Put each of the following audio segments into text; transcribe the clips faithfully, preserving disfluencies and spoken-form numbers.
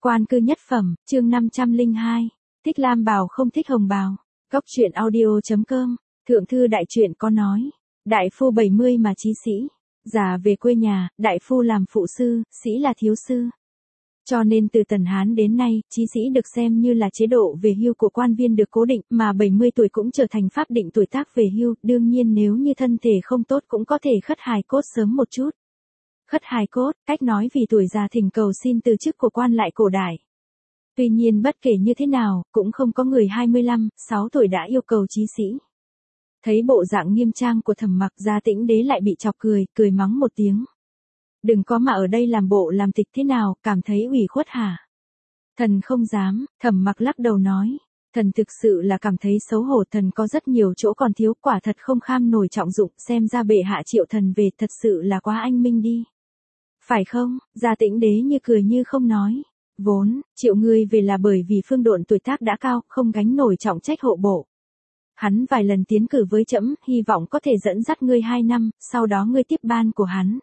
Quan cư nhất phẩm, chương năm trăm lẻ hai. Thích lam bào không thích hồng bào. Góc truyện audio chấm com. Thượng thư đại truyện có nói. Đại phu bảy mươi mà chí sĩ. Già về quê nhà, đại phu làm phụ sư, sĩ là thiếu sư. Cho nên từ Tần Hán đến nay, chí sĩ được xem như là chế độ về hưu của quan viên được cố định, mà bảy mươi tuổi cũng trở thành pháp định tuổi tác về hưu, đương nhiên nếu như thân thể không tốt cũng có thể khất hài cốt sớm một chút. Khất hài cốt, cách nói vì tuổi già thỉnh cầu xin từ chức của quan lại cổ đại. Tuy nhiên bất kể như thế nào, cũng không có người hai mươi lăm, sáu tuổi đã yêu cầu chí sĩ. Thấy bộ dạng nghiêm trang của Thẩm Mặc, Gia Tĩnh Đế lại bị chọc cười, cười mắng một tiếng. Đừng có mà ở đây làm bộ làm tịch thế nào, cảm thấy ủy khuất hả? Thần không dám, Thẩm Mặc lắc đầu nói. Thần thực sự là cảm thấy xấu hổ, thần có rất nhiều chỗ còn thiếu, quả thật không kham nổi trọng dụng, xem ra bệ hạ triệu thần về thật sự là quá anh minh đi. Phải không? Gia Tĩnh Đế như cười như không nói. Vốn, triệu ngươi về là bởi vì Phương Độn tuổi tác đã cao, không gánh nổi trọng trách hộ bộ. Hắn vài lần tiến cử với trẫm, hy vọng có thể dẫn dắt ngươi hai năm, sau đó ngươi tiếp ban của hắn.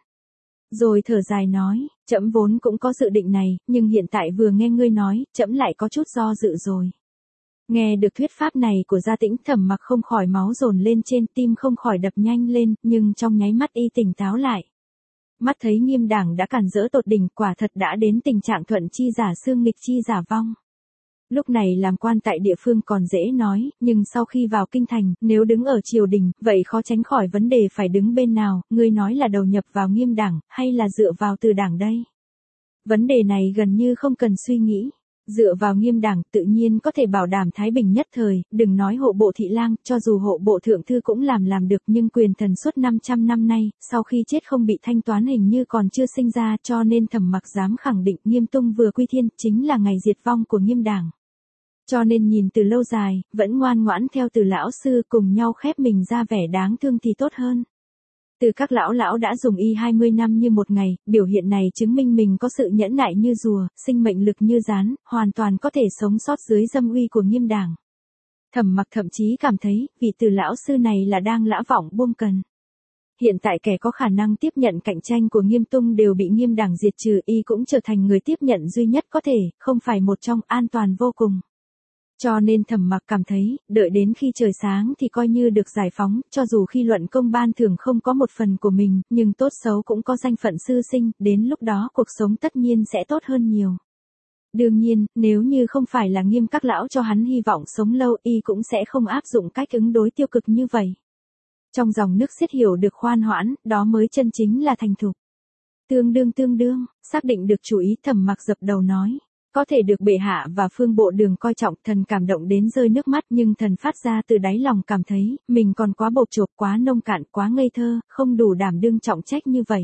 Rồi thở dài nói, trẫm vốn cũng có dự định này, nhưng hiện tại vừa nghe ngươi nói, trẫm lại có chút do dự rồi. Nghe được thuyết pháp này của Gia Tĩnh, Thẩm Mặc không khỏi máu dồn lên trên, tim không khỏi đập nhanh lên, nhưng trong nháy mắt y tỉnh táo lại. Mắt thấy Nghiêm Đảng đã càn rỡ tột đỉnh, quả thật đã đến tình trạng thuận chi giả xương nghịch chi giả vong. Lúc này làm quan tại địa phương còn dễ nói, nhưng sau khi vào kinh thành, nếu đứng ở triều đình, vậy khó tránh khỏi vấn đề phải đứng bên nào, ngươi nói là đầu nhập vào Nghiêm Đảng, hay là dựa vào Từ Đảng đây? Vấn đề này gần như không cần suy nghĩ. Dựa vào Nghiêm Đảng tự nhiên có thể bảo đảm thái bình nhất thời, đừng nói hộ bộ thị lang, cho dù hộ bộ thượng thư cũng làm làm được, nhưng quyền thần suốt năm trăm năm nay, sau khi chết không bị thanh toán hình như còn chưa sinh ra, cho nên Thẩm Mặc dám khẳng định Nghiêm Tung vừa quy thiên, chính là ngày diệt vong của Nghiêm Đảng. Cho nên nhìn từ lâu dài, vẫn ngoan ngoãn theo Từ lão sư cùng nhau khép mình ra vẻ đáng thương thì tốt hơn. Từ các lão lão đã dùng y hai mươi năm như một ngày, biểu hiện này chứng minh mình có sự nhẫn nại như rùa, sinh mệnh lực như rán, hoàn toàn có thể sống sót dưới dâm uy của Nghiêm Đảng. Thẩm Mặc thậm chí cảm thấy, vị Từ lão sư này là đang lã vọng buông cần. Hiện tại kẻ có khả năng tiếp nhận cạnh tranh của Nghiêm Tung đều bị Nghiêm Đảng diệt trừ, y cũng trở thành người tiếp nhận duy nhất có thể, không phải một trong, an toàn vô cùng. Cho nên Thẩm Mặc cảm thấy, đợi đến khi trời sáng thì coi như được giải phóng, cho dù khi luận công ban thưởng không có một phần của mình, nhưng tốt xấu cũng có danh phận sư sinh, đến lúc đó cuộc sống tất nhiên sẽ tốt hơn nhiều. Đương nhiên, nếu như không phải là Nghiêm các lão cho hắn hy vọng sống lâu, y cũng sẽ không áp dụng cách ứng đối tiêu cực như vậy. Trong dòng nước xiết hiểu được khoan hoãn, đó mới chân chính là thành thục. Tương đương tương đương, xác định được chủ ý, Thẩm Mặc dập đầu nói. Có thể được bệ hạ và Phương Bộ Đường coi trọng, thần cảm động đến rơi nước mắt, nhưng thần phát ra từ đáy lòng cảm thấy, mình còn quá bộc chộp, quá nông cạn, quá ngây thơ, không đủ đảm đương trọng trách như vậy.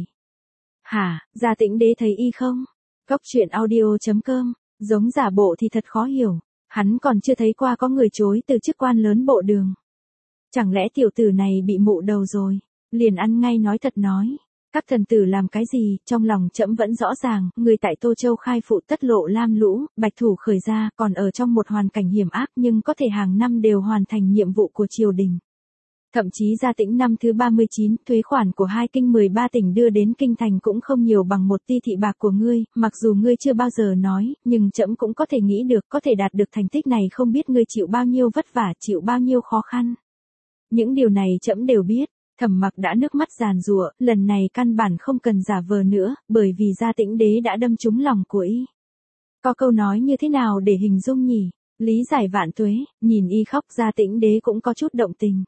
Hả, Gia Tĩnh Đế thấy y không? Góc truyện audio chấm com, giống giả bộ thì thật khó hiểu, hắn còn chưa thấy qua có người chối từ chức quan lớn Bộ Đường. Chẳng lẽ tiểu tử này bị mụ đầu rồi, liền ăn ngay nói thật nói. Các thần tử làm cái gì, trong lòng trẫm vẫn rõ ràng, người tại Tô Châu khai phụ tất lộ lam lũ, bạch thủ khởi ra, còn ở trong một hoàn cảnh hiểm ác nhưng có thể hàng năm đều hoàn thành nhiệm vụ của triều đình. Thậm chí Gia Tĩnh năm thứ ba mươi chín, thuế khoản của hai kinh mười ba tỉnh đưa đến kinh thành cũng không nhiều bằng một ti thị bạc của ngươi, mặc dù ngươi chưa bao giờ nói, nhưng trẫm cũng có thể nghĩ được, có thể đạt được thành tích này không biết ngươi chịu bao nhiêu vất vả, chịu bao nhiêu khó khăn. Những điều này trẫm đều biết. Thẩm Mặc đã nước mắt giàn giụa, lần này căn bản không cần giả vờ nữa, bởi vì Gia Tĩnh Đế đã đâm trúng lòng của y. Có câu nói như thế nào để hình dung nhỉ? Lý giải vạn tuế, nhìn y khóc, Gia Tĩnh Đế cũng có chút động tình.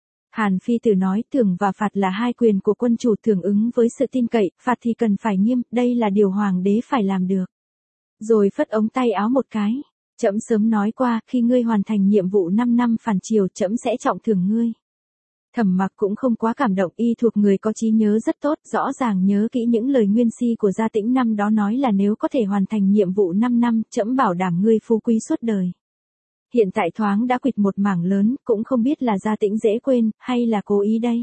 Hàn Phi Tử nói thưởng và phạt là hai quyền của quân chủ, thưởng ứng với sự tin cậy, phạt thì cần phải nghiêm, đây là điều hoàng đế phải làm được. Rồi phất ống tay áo một cái. Trẫm sớm nói qua, khi ngươi hoàn thành nhiệm vụ năm năm phản triều, trẫm sẽ trọng thưởng ngươi. Thẩm Mặc cũng không quá cảm động, y thuộc người có trí nhớ rất tốt, rõ ràng nhớ kỹ những lời nguyên si của Gia Tĩnh năm đó nói là nếu có thể hoàn thành nhiệm vụ năm năm, trẫm bảo đảm ngươi phú quý suốt đời. Hiện tại thoáng đã quỵt một mảng lớn, cũng không biết là Gia Tĩnh dễ quên, hay là cố ý đây.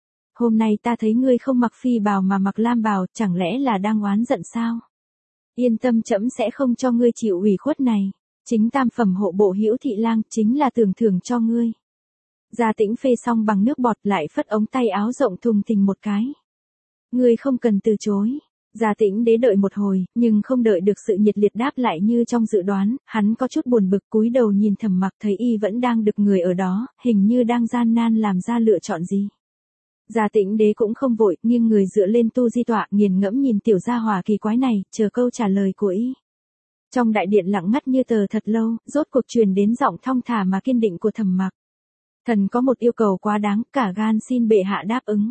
Hôm nay ta thấy ngươi không mặc phi bào mà mặc lam bào, chẳng lẽ là đang oán giận sao? Yên tâm, trẫm sẽ không cho ngươi chịu ủy khuất này. Chính tam phẩm hộ bộ Hữu Thị Lang, chính là tưởng thưởng cho ngươi. Gia Tĩnh phê xong bằng nước bọt lại phất ống tay áo rộng thùng thình một cái. Ngươi không cần từ chối. Gia Tĩnh Đế đợi một hồi, nhưng không đợi được sự nhiệt liệt đáp lại như trong dự đoán, hắn có chút buồn bực cúi đầu nhìn Thẩm Mặc thấy y vẫn đang đực người ở đó, hình như đang gian nan làm ra lựa chọn gì. Gia Tĩnh Đế cũng không vội, nghiêng người dựa lên tu di tọa, nghiền ngẫm nhìn tiểu gia hỏa kỳ quái này, chờ câu trả lời của y. Trong đại điện lặng ngắt như tờ thật lâu, rốt cuộc truyền đến giọng thong thả mà kiên định của Thẩm Mặc. Thần có một yêu cầu quá đáng, cả gan xin bệ hạ đáp ứng.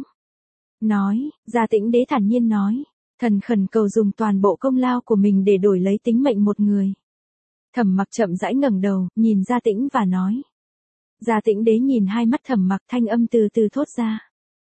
Nói, Gia Tĩnh Đế thản nhiên nói, thần khẩn cầu dùng toàn bộ công lao của mình để đổi lấy tính mệnh một người. Thẩm Mặc chậm rãi ngẩng đầu, nhìn Gia Tĩnh và nói. Gia Tĩnh Đế nhìn hai mắt Thẩm Mặc, thanh âm từ từ thốt ra.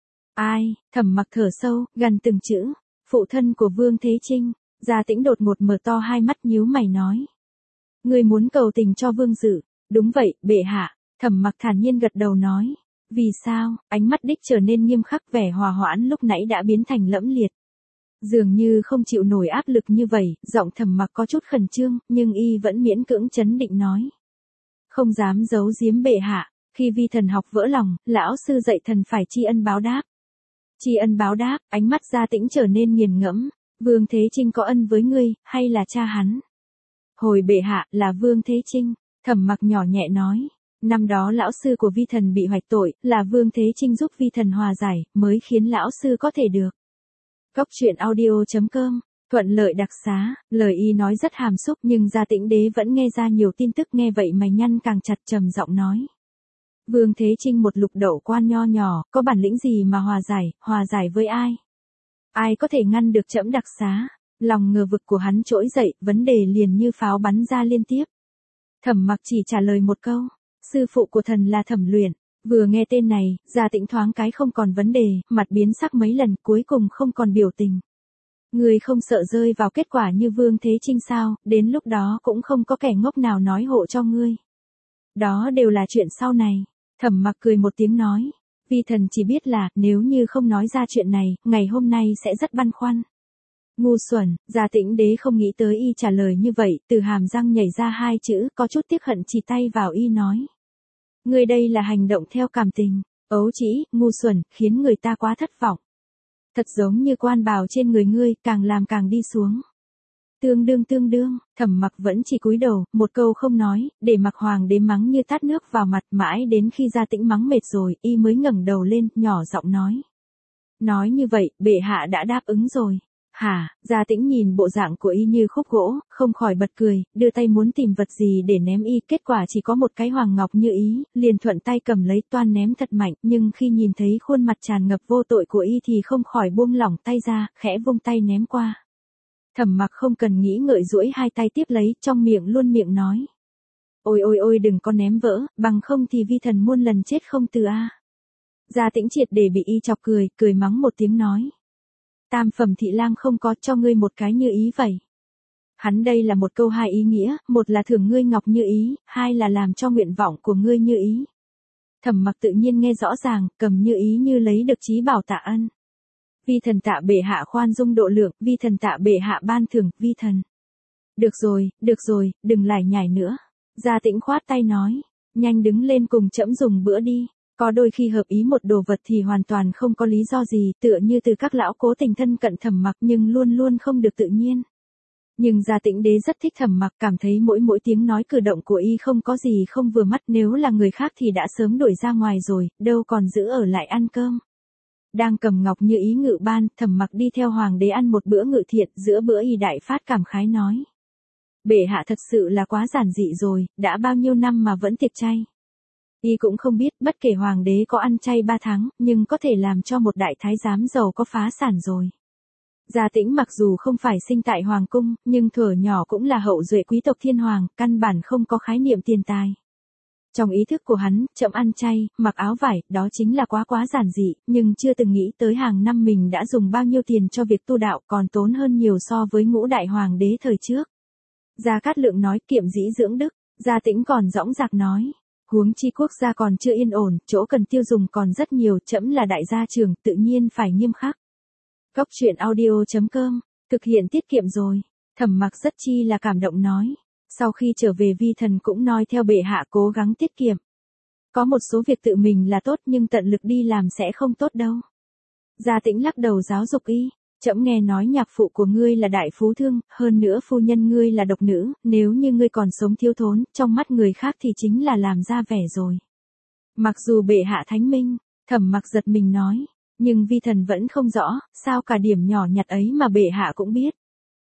Ai? Thẩm Mặc thở sâu, gần từng chữ, phụ thân của Vương Thế Trinh. Gia Tĩnh đột ngột mở to hai mắt nhíu mày nói. Người muốn cầu tình cho Vương Dự? Đúng vậy, bệ hạ. Thẩm Mặc thản nhiên gật đầu nói. Vì sao? Ánh mắt đích trở nên nghiêm khắc, vẻ hòa hoãn lúc nãy đã biến thành lẫm liệt. Dường như không chịu nổi áp lực như vậy, giọng Thẩm Mặc có chút khẩn trương, nhưng y vẫn miễn cưỡng trấn định nói. Không dám giấu giếm bệ hạ, khi vi thần học vỡ lòng, lão sư dạy thần phải tri ân báo đáp. Tri ân báo đáp, ánh mắt Gia Tĩnh trở nên nghiền ngẫm. Vương Thế Trinh có ân với ngươi, hay là cha hắn? Hồi bệ hạ, là Vương Thế Trinh. Thẩm Mặc nhỏ nhẹ nói. Năm đó lão sư của vi thần bị hoạch tội, là Vương Thế Trinh giúp vi thần hòa giải, mới khiến lão sư có thể được. Cốc truyện audio chấm com, thuận lợi đặc xá, lời y nói rất hàm xúc nhưng Gia Tĩnh Đế vẫn nghe ra nhiều tin tức, nghe vậy mày nhăn càng chặt, trầm giọng nói. Vương Thế Trinh một lục đậu quan nho nhỏ, có bản lĩnh gì mà hòa giải, hòa giải với ai? Ai có thể ngăn được trẫm đặc xá? Lòng ngờ vực của hắn trỗi dậy, vấn đề liền như pháo bắn ra liên tiếp. Thẩm Mặc chỉ trả lời một câu, sư phụ của thần là Thẩm Luyện. Vừa nghe tên này, Gia Tĩnh thoáng cái không còn vấn đề, mặt biến sắc mấy lần, cuối cùng không còn biểu tình. Người không sợ rơi vào kết quả như Vương Thế Trinh sao? Đến lúc đó cũng không có kẻ ngốc nào nói hộ cho ngươi. Đó đều là chuyện sau này. Thẩm Mặc cười một tiếng nói. Vi thần chỉ biết là, nếu như không nói ra chuyện này, ngày hôm nay sẽ rất băn khoăn. Ngu xuẩn. Gia Tĩnh Đế không nghĩ tới y trả lời như vậy, từ hàm răng nhảy ra hai chữ, có chút tiếc hận chỉ tay vào y nói. Ngươi đây là hành động theo cảm tình, ấu trĩ, ngu xuẩn, khiến người ta quá thất vọng. Thật giống như quan bào trên người ngươi, càng làm càng đi xuống. Tương đương tương đương, Thẩm Mặc vẫn chỉ cúi đầu, một câu không nói, để mặc hoàng đế mắng như tát nước vào mặt, mãi đến khi Gia Tĩnh mắng mệt rồi, y mới ngẩng đầu lên, nhỏ giọng nói. Nói như vậy, bệ hạ đã đáp ứng rồi. Hả? Gia Tĩnh nhìn bộ dạng của y như khúc gỗ, không khỏi bật cười, đưa tay muốn tìm vật gì để ném y, kết quả chỉ có một cái hoàng ngọc như ý, liền thuận tay cầm lấy toan ném thật mạnh, nhưng khi nhìn thấy khuôn mặt tràn ngập vô tội của y thì không khỏi buông lỏng tay ra, khẽ vung tay ném qua. Thẩm Mặc không cần nghĩ ngợi duỗi hai tay tiếp lấy, trong miệng luôn miệng nói. Ôi ôi ôi đừng có ném vỡ, bằng không thì vi thần muôn lần chết không từ a. Gia Tĩnh triệt để bị y chọc cười, cười mắng một tiếng nói. Tam phẩm thị lang không có cho ngươi một cái như ý vậy. Hắn đây là một câu hai ý nghĩa, một là thưởng ngươi ngọc như ý, hai là làm cho nguyện vọng của ngươi như ý. Thẩm Mặc tự nhiên nghe rõ ràng, cầm như ý như lấy được chí bảo tạ ân. Vi thần tạ bệ hạ khoan dung độ lượng, vi thần tạ bệ hạ ban thưởng, vi thần. Được rồi, được rồi, đừng lải nhải nữa. Gia Tĩnh khoát tay nói, nhanh đứng lên cùng trẫm dùng bữa đi. Có đôi khi hợp ý một đồ vật thì hoàn toàn không có lý do gì, tựa như từ các lão cố tình thân cận Thẩm Mặc nhưng luôn luôn không được tự nhiên. Nhưng Gia Tĩnh Đế rất thích Thẩm Mặc, cảm thấy mỗi mỗi tiếng nói cử động của y không có gì không vừa mắt, nếu là người khác thì đã sớm đuổi ra ngoài rồi, đâu còn giữ ở lại ăn cơm. Đang cầm ngọc như ý ngự ban, Thẩm Mặc đi theo hoàng đế ăn một bữa ngự thiện, giữa bữa y đại phát cảm khái nói. Bệ hạ thật sự là quá giản dị rồi, đã bao nhiêu năm mà vẫn tiệc chay. Y cũng không biết, bất kể hoàng đế có ăn chay ba tháng, nhưng có thể làm cho một đại thái giám giàu có phá sản rồi. Gia Tĩnh mặc dù không phải sinh tại hoàng cung, nhưng thuở nhỏ cũng là hậu duệ quý tộc thiên hoàng, căn bản không có khái niệm tiền tài. Trong ý thức của hắn, chậm ăn chay, mặc áo vải, đó chính là quá quá giản dị, nhưng chưa từng nghĩ tới hàng năm mình đã dùng bao nhiêu tiền cho việc tu đạo, còn tốn hơn nhiều so với ngũ đại hoàng đế thời trước. Gia Cát Lượng nói kiệm dĩ dưỡng đức, Gia Tĩnh còn dõng dạc nói. Huống chi quốc gia còn chưa yên ổn, chỗ cần tiêu dùng còn rất nhiều, trẫm là đại gia trưởng, tự nhiên phải nghiêm khắc. Cốc truyện audio chấm com, thực hiện tiết kiệm rồi. Thẩm Mặc rất chi là cảm động nói. Sau khi trở về vi thần cũng nói theo bệ hạ cố gắng tiết kiệm. Có một số việc tự mình là tốt nhưng tận lực đi làm sẽ không tốt đâu. Gia Tĩnh lắc đầu giáo dục y. Trẫm nghe nói nhạc phụ của ngươi là đại phú thương, hơn nữa phu nhân ngươi là độc nữ, nếu như ngươi còn sống thiếu thốn, trong mắt người khác thì chính là làm ra vẻ rồi. Mặc dù bệ hạ thánh minh, Thẩm Mặc giật mình nói, nhưng vi thần vẫn không rõ, sao cả điểm nhỏ nhặt ấy mà bệ hạ cũng biết.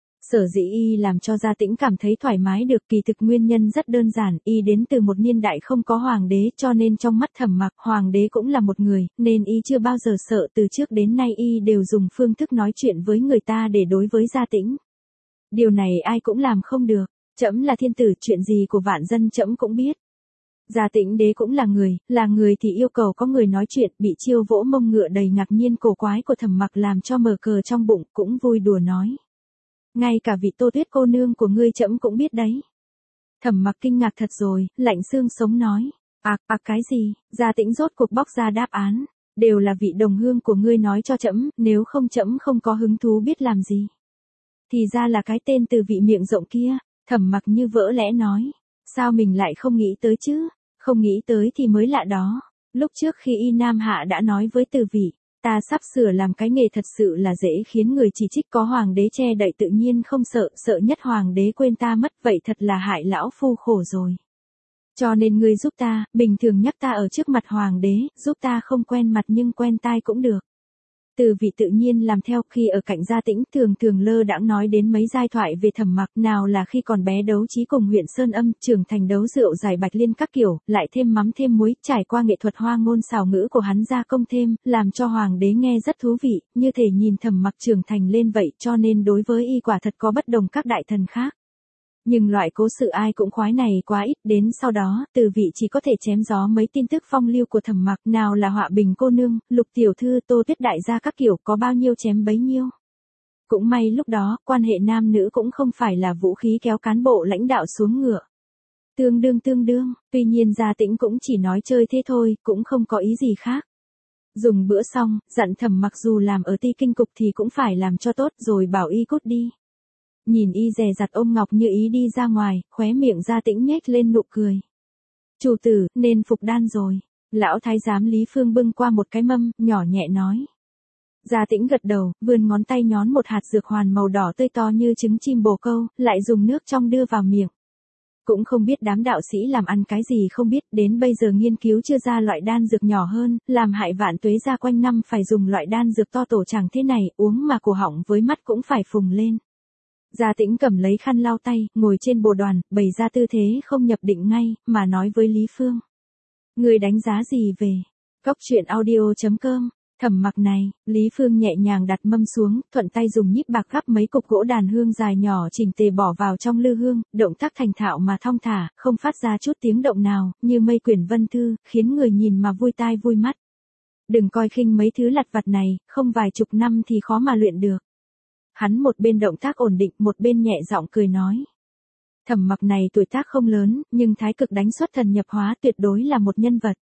Sở dĩ y làm cho Gia Tĩnh cảm thấy thoải mái được, kỳ thực nguyên nhân rất đơn giản, y đến từ một niên đại không có hoàng đế, cho nên trong mắt Thẩm Mặc, hoàng đế cũng là một người, nên y chưa bao giờ sợ, từ trước đến nay y đều dùng phương thức nói chuyện với người ta để đối với Gia Tĩnh. Điều này ai cũng làm không được, trẫm là thiên tử, chuyện gì của vạn dân trẫm cũng biết. Gia Tĩnh đế cũng là người, là người thì yêu cầu có người nói chuyện, bị chiêu vỗ mông ngựa đầy ngạc nhiên cổ quái của Thẩm Mặc làm cho mờ cờ trong bụng, cũng vui đùa nói. Ngay cả vị Tô Tuyết cô nương của ngươi trẫm cũng biết đấy. Thẩm Mặc kinh ngạc thật rồi, lạnh xương sống nói. À, à cái gì, Gia Tĩnh rốt cuộc bóc ra đáp án. Đều là vị đồng hương của ngươi nói cho trẫm, nếu không trẫm không có hứng thú biết làm gì. Thì ra là cái tên từ vị miệng rộng kia, Thẩm Mặc như vỡ lẽ nói. Sao mình lại không nghĩ tới chứ, không nghĩ tới thì mới lạ đó. Lúc trước khi Y Nam Hạ đã nói với từ vị. Ta sắp sửa làm cái nghề thật sự là dễ khiến người chỉ trích, có hoàng đế che đậy tự nhiên không sợ, sợ nhất hoàng đế quên ta mất, vậy thật là hại lão phu khổ rồi. Cho nên ngươi giúp ta, bình thường nhắc ta ở trước mặt hoàng đế, giúp ta không quen mặt nhưng quen tai cũng được. Từ vị tự nhiên làm theo, khi ở cạnh Gia Tĩnh thường thường lơ đãng nói đến mấy giai thoại về Thẩm Mặc, nào là khi còn bé đấu trí cùng huyện Sơn Âm, trưởng thành đấu rượu giải bạch liên các kiểu, lại thêm mắm thêm muối, trải qua nghệ thuật hoa ngôn xảo ngữ của hắn gia công thêm, làm cho hoàng đế nghe rất thú vị, như thể nhìn Thẩm Mặc trưởng thành lên vậy, cho nên đối với y quả thật có bất đồng các đại thần khác. Nhưng loại cố sự ai cũng khoái này quá ít, đến sau đó, từ vị chỉ có thể chém gió mấy tin tức phong lưu của Thẩm Mặc, nào là Họa Bình cô nương, Lục tiểu thư, Tô Tuyết đại gia các kiểu, có bao nhiêu chém bấy nhiêu. Cũng may lúc đó, quan hệ nam nữ cũng không phải là vũ khí kéo cán bộ lãnh đạo xuống ngựa. Tương đương tương đương, tuy nhiên Gia Tĩnh cũng chỉ nói chơi thế thôi, cũng không có ý gì khác. Dùng bữa xong, dặn Thẩm Mặc dù làm ở Ti Kinh cục thì cũng phải làm cho tốt, rồi bảo y cút đi. Nhìn y dè dặt ôm ngọc như ý đi ra ngoài, khóe miệng Gia Tĩnh nhếch lên nụ cười. Chủ tử, nên phục đan rồi. Lão thái giám Lý Phương bưng qua một cái mâm, nhỏ nhẹ nói. Gia Tĩnh gật đầu, vươn ngón tay nhón một hạt dược hoàn màu đỏ tươi to như trứng chim bồ câu, lại dùng nước trong đưa vào miệng. Cũng không biết đám đạo sĩ làm ăn cái gì không biết, đến bây giờ nghiên cứu chưa ra loại đan dược nhỏ hơn, làm hại vạn tuế gia quanh năm phải dùng loại đan dược to tổ chẳng thế này, uống mà cổ họng với mắt cũng phải phùng lên. Gia Tĩnh cầm lấy khăn lau tay, ngồi trên bồ đoàn, bày ra tư thế không nhập định ngay, mà nói với Lý Phương. Người đánh giá gì về Cốc truyện audio chấm com, Thẩm Mặc này? Lý Phương nhẹ nhàng đặt mâm xuống, thuận tay dùng nhíp bạc gắp mấy cục gỗ đàn hương dài nhỏ chỉnh tề bỏ vào trong lư hương, động tác thành thạo mà thong thả, không phát ra chút tiếng động nào, như mây quyển vân thư, khiến người nhìn mà vui tai vui mắt. Đừng coi khinh mấy thứ lặt vặt này, không vài chục năm thì khó mà luyện được. Hắn một bên động tác ổn định, một bên nhẹ giọng cười nói. Thẩm Mặc này tuổi tác không lớn, nhưng thái cực đánh xuất thần nhập hóa tuyệt đối là một nhân vật.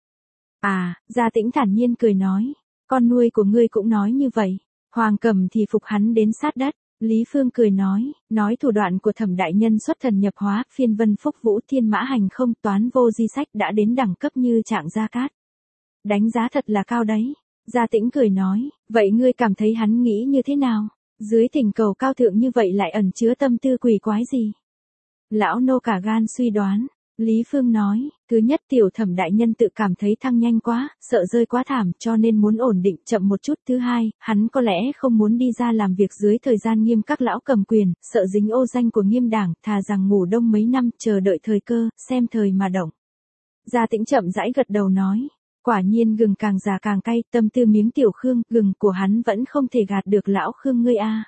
À, Gia Tĩnh thản nhiên cười nói. Con nuôi của ngươi cũng nói như vậy. Hoàng Cầm thì phục hắn đến sát đất. Lý Phương cười nói, nói thủ đoạn của Thẩm đại nhân xuất thần nhập hóa, phiên vân phúc vũ thiên mã hành không, toán vô di sách đã đến đẳng cấp như Trạng Gia Cát. Đánh giá thật là cao đấy. Gia Tĩnh cười nói, vậy ngươi cảm thấy hắn nghĩ như thế nào? Dưới thỉnh cầu cao thượng như vậy lại ẩn chứa tâm tư quỷ quái gì? Lão nô cả gan suy đoán. Lý Phương nói, thứ nhất tiểu Thẩm đại nhân tự cảm thấy thăng nhanh quá, sợ rơi quá thảm cho nên muốn ổn định chậm một chút. Thứ hai, hắn có lẽ không muốn đi ra làm việc dưới thời gian Nghiêm các lão cầm quyền, sợ dính ô danh của Nghiêm đảng, thà rằng ngủ đông mấy năm, chờ đợi thời cơ, xem thời mà động. Gia Tĩnh chậm rãi gật đầu nói. Quả nhiên gừng càng già càng cay, tâm tư miếng tiểu Khương, gừng của hắn vẫn không thể gạt được lão Khương ngươi a.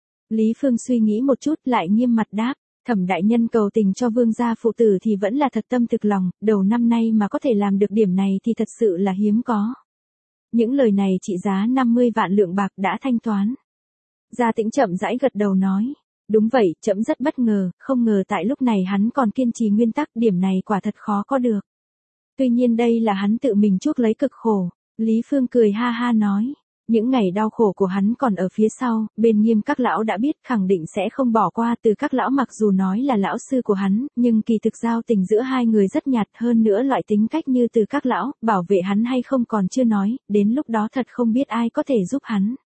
Lý Phương suy nghĩ một chút lại nghiêm mặt đáp, Thẩm đại nhân cầu tình cho vương gia phụ tử thì vẫn là thật tâm thực lòng, đầu năm nay mà có thể làm được điểm này thì thật sự là hiếm có. Những lời này trị giá năm mươi vạn lượng bạc đã thanh toán. Gia Tĩnh chậm rãi gật đầu nói, đúng vậy, trẫm rất bất ngờ, không ngờ tại lúc này hắn còn kiên trì nguyên tắc, điểm này quả thật khó có được. Tuy nhiên đây là hắn tự mình chuốc lấy cực khổ. Lý Phương cười ha ha nói. Những ngày đau khổ của hắn còn ở phía sau, bên Nghiêm các lão đã biết, khẳng định sẽ không bỏ qua. Từ các lão mặc dù nói là lão sư của hắn, nhưng kỳ thực giao tình giữa hai người rất nhạt, hơn nữa loại tính cách như từ các lão, bảo vệ hắn hay không còn chưa nói, đến lúc đó thật không biết ai có thể giúp hắn.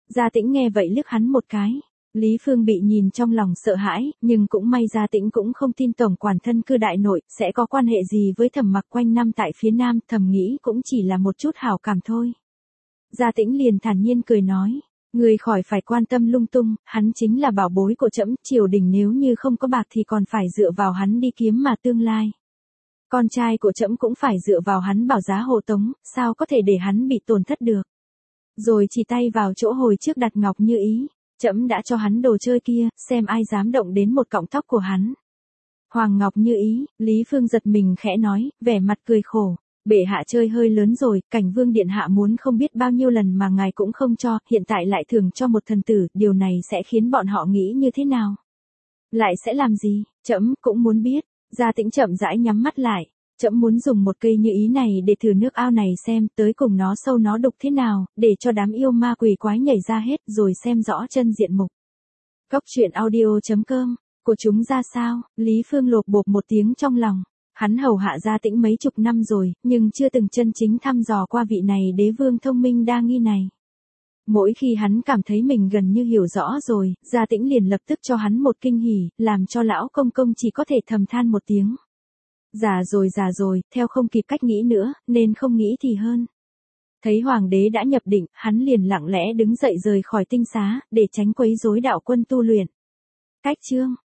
Gia Tĩnh nghe vậy liếc hắn một cái. Lý Phương bị nhìn trong lòng sợ hãi, nhưng cũng may Gia Tĩnh cũng không tin tổng quản thân cư đại nội sẽ có quan hệ gì với Thẩm Mặc quanh năm tại phía nam, thầm nghĩ cũng chỉ là một chút hảo cảm thôi. Gia Tĩnh liền thản nhiên cười nói, người khỏi phải quan tâm lung tung, hắn chính là bảo bối của trẫm, triều đình nếu như không có bạc thì còn phải dựa vào hắn đi kiếm mà tương lai. Con trai của trẫm cũng phải dựa vào hắn bảo giá hộ tống, sao có thể để hắn bị tổn thất được. Rồi chỉ tay vào chỗ hồi trước đặt Ngọc Như Ý, trẫm đã cho hắn đồ chơi kia, xem ai dám động đến một cọng tóc của hắn. Hoàng Ngọc Như Ý, Lý Phương giật mình khẽ nói, vẻ mặt cười khổ. Bệ hạ chơi hơi lớn rồi, Cảnh Vương điện hạ muốn không biết bao nhiêu lần mà ngài cũng không cho, hiện tại lại thưởng cho một thần tử, điều này sẽ khiến bọn họ nghĩ như thế nào? Lại sẽ làm gì? Trẫm cũng muốn biết. Gia Tĩnh chậm rãi nhắm mắt lại. Trẫm muốn dùng một cây như ý này để thử nước ao này xem, tới cùng nó sâu nó đục thế nào, để cho đám yêu ma quỷ quái nhảy ra hết, rồi xem rõ chân diện mục. Góc truyện audio chấm com, của chúng ra sao? Lý Phương lột bột một tiếng trong lòng. Hắn hầu hạ Gia Tĩnh mấy chục năm rồi, nhưng chưa từng chân chính thăm dò qua vị này đế vương thông minh đa nghi này. Mỗi khi hắn cảm thấy mình gần như hiểu rõ rồi, Gia Tĩnh liền lập tức cho hắn một kinh hỉ, làm cho lão công công chỉ có thể thầm than một tiếng. Già rồi già rồi, theo không kịp cách nghĩ nữa, nên không nghĩ thì hơn. Thấy hoàng đế đã nhập định, hắn liền lặng lẽ đứng dậy rời khỏi tinh xá, để tránh quấy rối đạo quân tu luyện. Cách chương